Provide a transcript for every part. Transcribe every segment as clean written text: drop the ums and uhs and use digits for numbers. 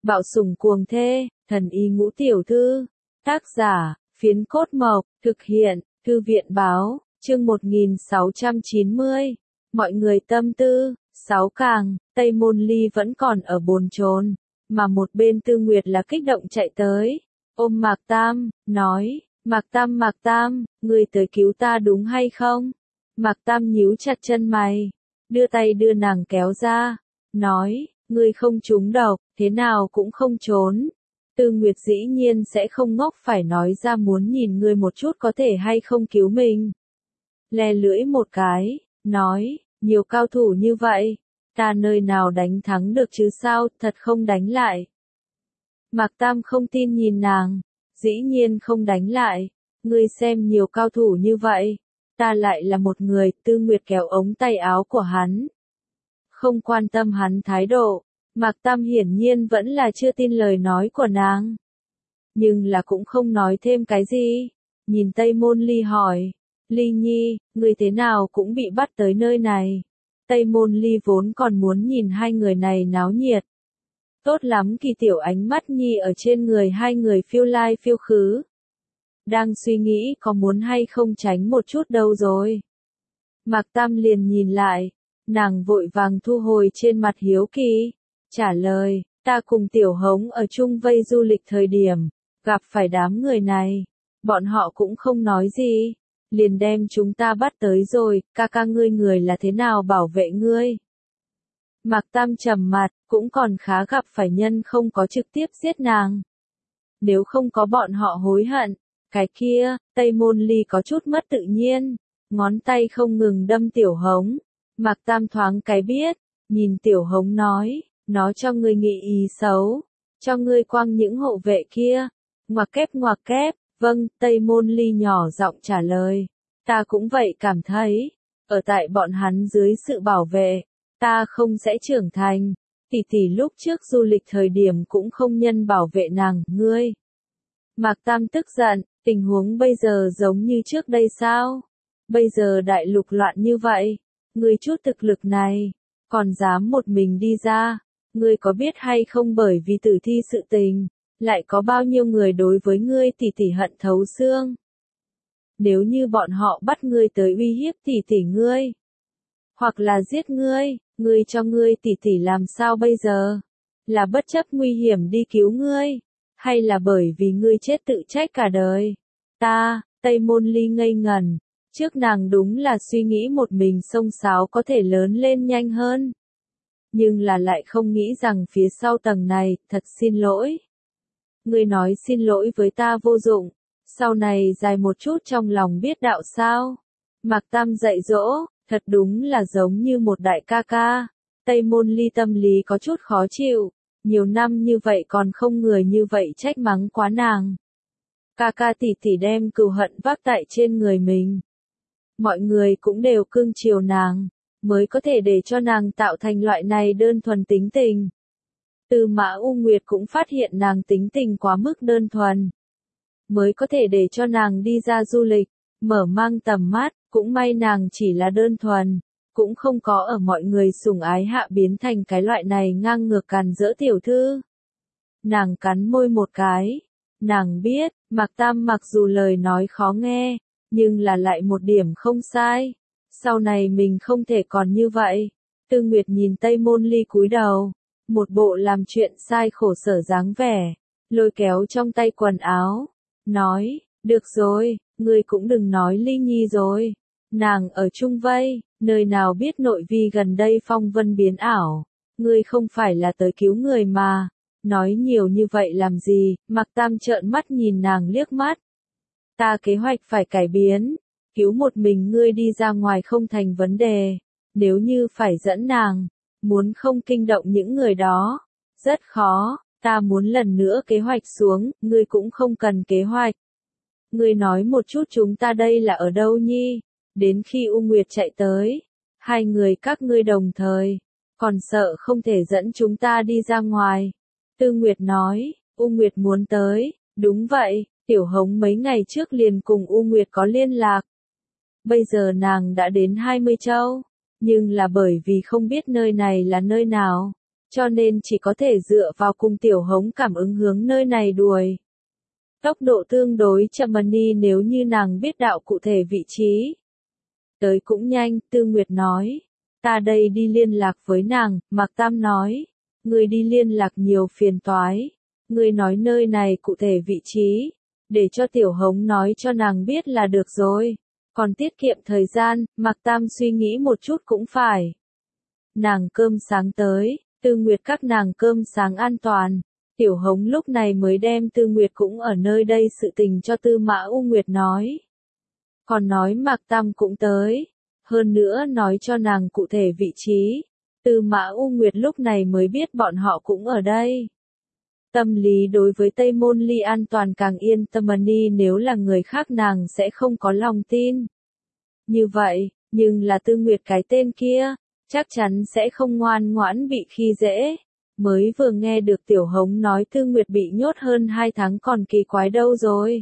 Bạo sủng cuồng thê, thần y ngũ tiểu thư. Tác giả, Phiến Cốt Mộc, thực hiện, Thư viện báo, chương 1690. Mọi người tâm tư, 6 càng, Tây Môn Ly vẫn còn ở bồn chồn, mà một bên Tư Nguyệt là kích động chạy tới, ôm Mạc Tam, nói, Mạc Tam, ngươi tới cứu ta đúng hay không? Mạc Tam nhíu chặt chân mày, đưa tay đưa nàng kéo ra, nói, ngươi không trúng độc, thế nào cũng không trốn. Tư Nguyệt dĩ nhiên sẽ không ngốc phải nói ra muốn nhìn ngươi một chút có thể hay không cứu mình. Le lưỡi một cái, nói, nhiều cao thủ như vậy, ta nơi nào đánh thắng được chứ sao, thật không đánh lại. Mạc Tam không tin nhìn nàng, dĩ nhiên không đánh lại, ngươi xem nhiều cao thủ như vậy, ta lại là một người. Tư Nguyệt kéo ống tay áo của hắn, không quan tâm hắn thái độ. Mạc Tam hiển nhiên vẫn là chưa tin lời nói của nàng, nhưng là cũng không nói thêm cái gì, nhìn Tây Môn Ly hỏi, Ly Nhi, người thế nào cũng bị bắt tới nơi này. Tây Môn Ly vốn còn muốn nhìn hai người này náo nhiệt. Tốt lắm, Kỳ Tiểu ánh mắt Nhi ở trên người hai người phiêu lai phiêu khứ. Đang suy nghĩ có muốn hay không tránh một chút đâu rồi. Mạc Tam liền nhìn lại, nàng vội vàng thu hồi trên mặt hiếu kỳ, trả lời, ta cùng Tiểu Hống ở chung vây du lịch thời điểm, gặp phải đám người này, bọn họ cũng không nói gì, liền đem chúng ta bắt tới rồi, ca ca ngươi người là thế nào bảo vệ ngươi? Mạc Tam trầm mặt, cũng còn khá gặp phải nhân không có trực tiếp giết nàng. Nếu không có bọn họ hối hận, cái kia, Tây Môn Ly có chút mất tự nhiên, ngón tay không ngừng đâm Tiểu Hống. Mạc Tam thoáng cái biết, nhìn Tiểu Hống nói, nó cho ngươi nghĩ ý xấu, cho ngươi quăng những hộ vệ kia. Ngoặc kép, vâng, Tây Môn Ly nhỏ giọng trả lời, ta cũng vậy cảm thấy, ở tại bọn hắn dưới sự bảo vệ, ta không sẽ trưởng thành. Tỷ tỷ lúc trước du lịch thời điểm cũng không nhân bảo vệ nàng, ngươi. Mạc Tam tức giận, tình huống bây giờ giống như trước đây sao? Bây giờ đại lục loạn như vậy, ngươi chút thực lực này, còn dám một mình đi ra, ngươi có biết hay không bởi vì tử thi sự tình, lại có bao nhiêu người đối với ngươi tỷ tỷ hận thấu xương. Nếu như bọn họ bắt ngươi tới uy hiếp tỷ tỷ ngươi, hoặc là giết ngươi, ngươi cho ngươi tỷ tỷ làm sao bây giờ? Là bất chấp nguy hiểm đi cứu ngươi, hay là bởi vì ngươi chết tự trách cả đời? Tây Môn Ly ngây ngẩn, trước nàng đúng là suy nghĩ một mình xông xáo có thể lớn lên nhanh hơn. Nhưng là lại không nghĩ rằng phía sau tầng này, thật xin lỗi. Ngươi nói xin lỗi với ta vô dụng, sau này dài một chút trong lòng biết đạo sao. Mạc Tam dạy dỗ, thật đúng là giống như một đại ca ca. Tây Môn Ly tâm lý có chút khó chịu, nhiều năm như vậy còn không người như vậy trách mắng quá nàng. Ca ca tỷ tỷ đem cừu hận vác tại trên người mình. Mọi người cũng đều cưng chiều nàng, mới có thể để cho nàng tạo thành loại này đơn thuần tính tình. Tư Mã U Nguyệt cũng phát hiện nàng tính tình quá mức đơn thuần, mới có thể để cho nàng đi ra du lịch, mở mang tầm mắt, cũng may nàng chỉ là đơn thuần, cũng không có ở mọi người sủng ái hạ biến thành cái loại này ngang ngược càn rỡ tiểu thư. Nàng cắn môi một cái, nàng biết, Mạc Tam mặc dù lời nói khó nghe, nhưng là lại một điểm không sai. Sau này mình không thể còn như vậy. Tư Nguyệt nhìn Tây Môn Ly cúi đầu, một bộ làm chuyện sai khổ sở dáng vẻ, lôi kéo trong tay quần áo, nói, được rồi, ngươi cũng đừng nói Ly Nhi rồi. Nàng ở chung vây, nơi nào biết nội vi gần đây phong vân biến ảo, ngươi không phải là tới cứu người mà, nói nhiều như vậy làm gì? Mạc Tam trợn mắt nhìn nàng liếc mắt. Ta kế hoạch phải cải biến, cứu một mình ngươi đi ra ngoài không thành vấn đề, nếu như phải dẫn nàng, muốn không kinh động những người đó, rất khó, ta muốn lần nữa kế hoạch xuống, ngươi cũng không cần kế hoạch. Ngươi nói một chút chúng ta đây là ở đâu Nhi? Đến khi U Nguyệt chạy tới, hai người các ngươi đồng thời, còn sợ không thể dẫn chúng ta đi ra ngoài. Tư Nguyệt nói, U Nguyệt muốn tới, đúng vậy, Tiểu Hống mấy ngày trước liền cùng U Nguyệt có liên lạc. Bây giờ nàng đã đến 20 châu, nhưng là bởi vì không biết nơi này là nơi nào, cho nên chỉ có thể dựa vào cùng Tiểu Hống cảm ứng hướng nơi này đuổi. Tốc độ tương đối chậm nếu như nàng biết đạo cụ thể vị trí. Tới cũng nhanh, Tư Nguyệt nói. Ta đây đi liên lạc với nàng, Mạc Tam nói. Ngươi đi liên lạc nhiều phiền toái. Ngươi nói nơi này cụ thể vị trí. Để cho Tiểu Hống nói cho nàng biết là được rồi. Còn tiết kiệm thời gian, Mạc Tam suy nghĩ một chút cũng phải. Nàng cơm sáng tới, Tư Nguyệt các nàng cơm sáng an toàn. Tiểu Hống lúc này mới đem Tư Nguyệt cũng ở nơi đây sự tình cho Tư Mã U Nguyệt nói. Còn nói Mạc Tam cũng tới. Hơn nữa nói cho nàng cụ thể vị trí. Tư Mã U Nguyệt lúc này mới biết bọn họ cũng ở đây. Tâm lý đối với Tây Môn Ly an toàn càng yên tâm nếu là người khác nàng sẽ không có lòng tin. Như vậy, nhưng là Tư Nguyệt cái tên kia, chắc chắn sẽ không ngoan ngoãn bị khi dễ. Mới vừa nghe được Tiểu Hống nói Tư Nguyệt bị nhốt hơn 2 tháng còn kỳ quái đâu rồi.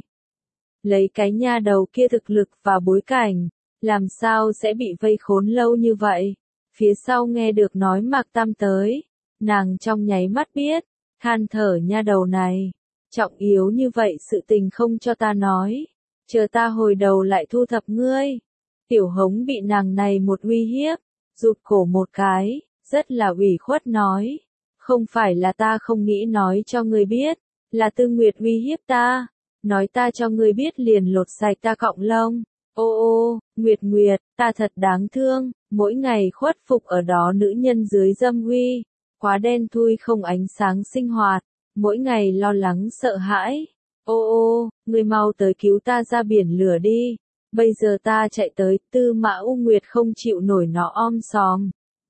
Lấy cái nha đầu kia thực lực và bối cảnh, làm sao sẽ bị vây khốn lâu như vậy. Phía sau nghe được nói Mạc Tam tới, nàng trong nháy mắt biết, than thở nha đầu này. Trọng yếu như vậy sự tình không cho ta nói, chờ ta hồi đầu lại thu thập ngươi. Tiểu Hống bị nàng này một uy hiếp, rụt cổ một cái, rất là ủy khuất nói. Không phải là ta không nghĩ nói cho ngươi biết, là Tư Nguyệt uy hiếp ta. Nói ta cho ngươi biết liền lột sạch ta cọng lông. Ô ô, Nguyệt Nguyệt, ta thật đáng thương, mỗi ngày khuất phục ở đó nữ nhân dưới dâm uy. Quá đen thui không ánh sáng sinh hoạt, mỗi ngày lo lắng sợ hãi. Ô ô, ngươi mau tới cứu ta ra biển lửa đi. Bây giờ ta chạy tới, Tư Mã U Nguyệt không chịu nổi nó om sòm.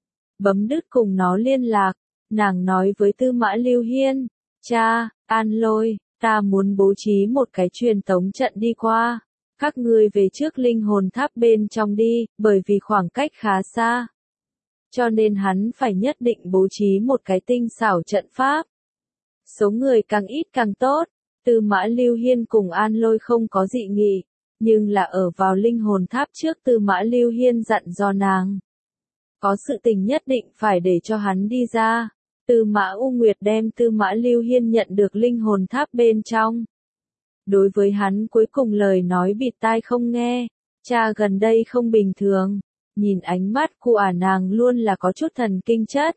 Bấm đứt cùng nó liên lạc, nàng nói với Tư Mã Lưu Hiên, cha, An Lôi, ta muốn bố trí một cái truyền tống trận đi qua. Các ngươi về trước linh hồn tháp bên trong đi, bởi vì khoảng cách khá xa. Cho nên hắn phải nhất định bố trí một cái tinh xảo trận pháp. Số người càng ít càng tốt, Tư Mã Lưu Hiên cùng An Lôi không có dị nghị, nhưng là ở vào linh hồn tháp trước Tư Mã Lưu Hiên dặn dò nàng. Có sự tình nhất định phải để cho hắn đi ra. Tư Mã U Nguyệt đem Tư Mã Lưu Hiên nhận được linh hồn tháp bên trong. Đối với hắn cuối cùng lời nói bịt tai không nghe, cha gần đây không bình thường, nhìn ánh mắt của nàng luôn là có chút thần kinh chất.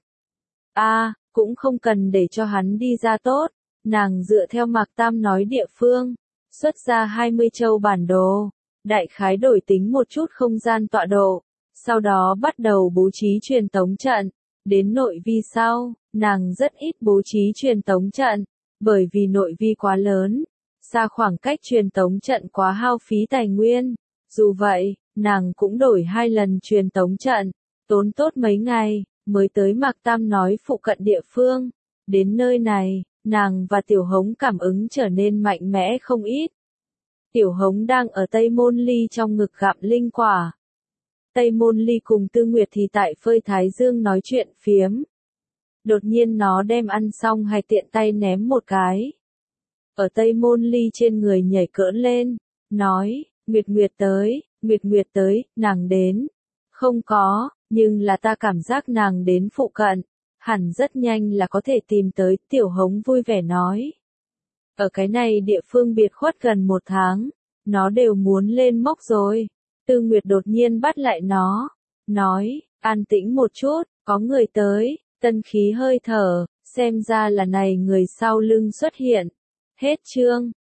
Cũng không cần để cho hắn đi ra tốt, nàng dựa theo Mạc Tam nói địa phương, xuất ra 20 châu bản đồ, đại khái đổi tính một chút không gian tọa độ, sau đó bắt đầu bố trí truyền tống trận. Đến nội vi sau, nàng rất ít bố trí truyền tống trận, bởi vì nội vi quá lớn, xa khoảng cách truyền tống trận quá hao phí tài nguyên. Dù vậy, nàng cũng đổi 2 lần truyền tống trận, tốn tốt mấy ngày, mới tới Mạc Tam nói phụ cận địa phương. Đến nơi này, nàng và Tiểu Hống cảm ứng trở nên mạnh mẽ không ít. Tiểu Hống đang ở Tây Môn Ly trong ngực gặm linh quả. Tây Môn Ly cùng Tư Nguyệt thì tại phơi thái dương nói chuyện phiếm. Đột nhiên nó đem ăn xong hay tiện tay ném một cái. Ở Tây Môn Ly trên người nhảy cỡn lên, nói, Nguyệt Nguyệt tới, nàng đến. Không có, nhưng là ta cảm giác nàng đến phụ cận, hẳn rất nhanh là có thể tìm tới, Tiểu Hống vui vẻ nói. Ở cái này địa phương biệt khuất gần 1 tháng, nó đều muốn lên mốc rồi. Tư Nguyệt đột nhiên bắt lại nó, nói, an tĩnh một chút, có người tới, tân khí hơi thở, xem ra là này người sau lưng xuất hiện. Hết chương.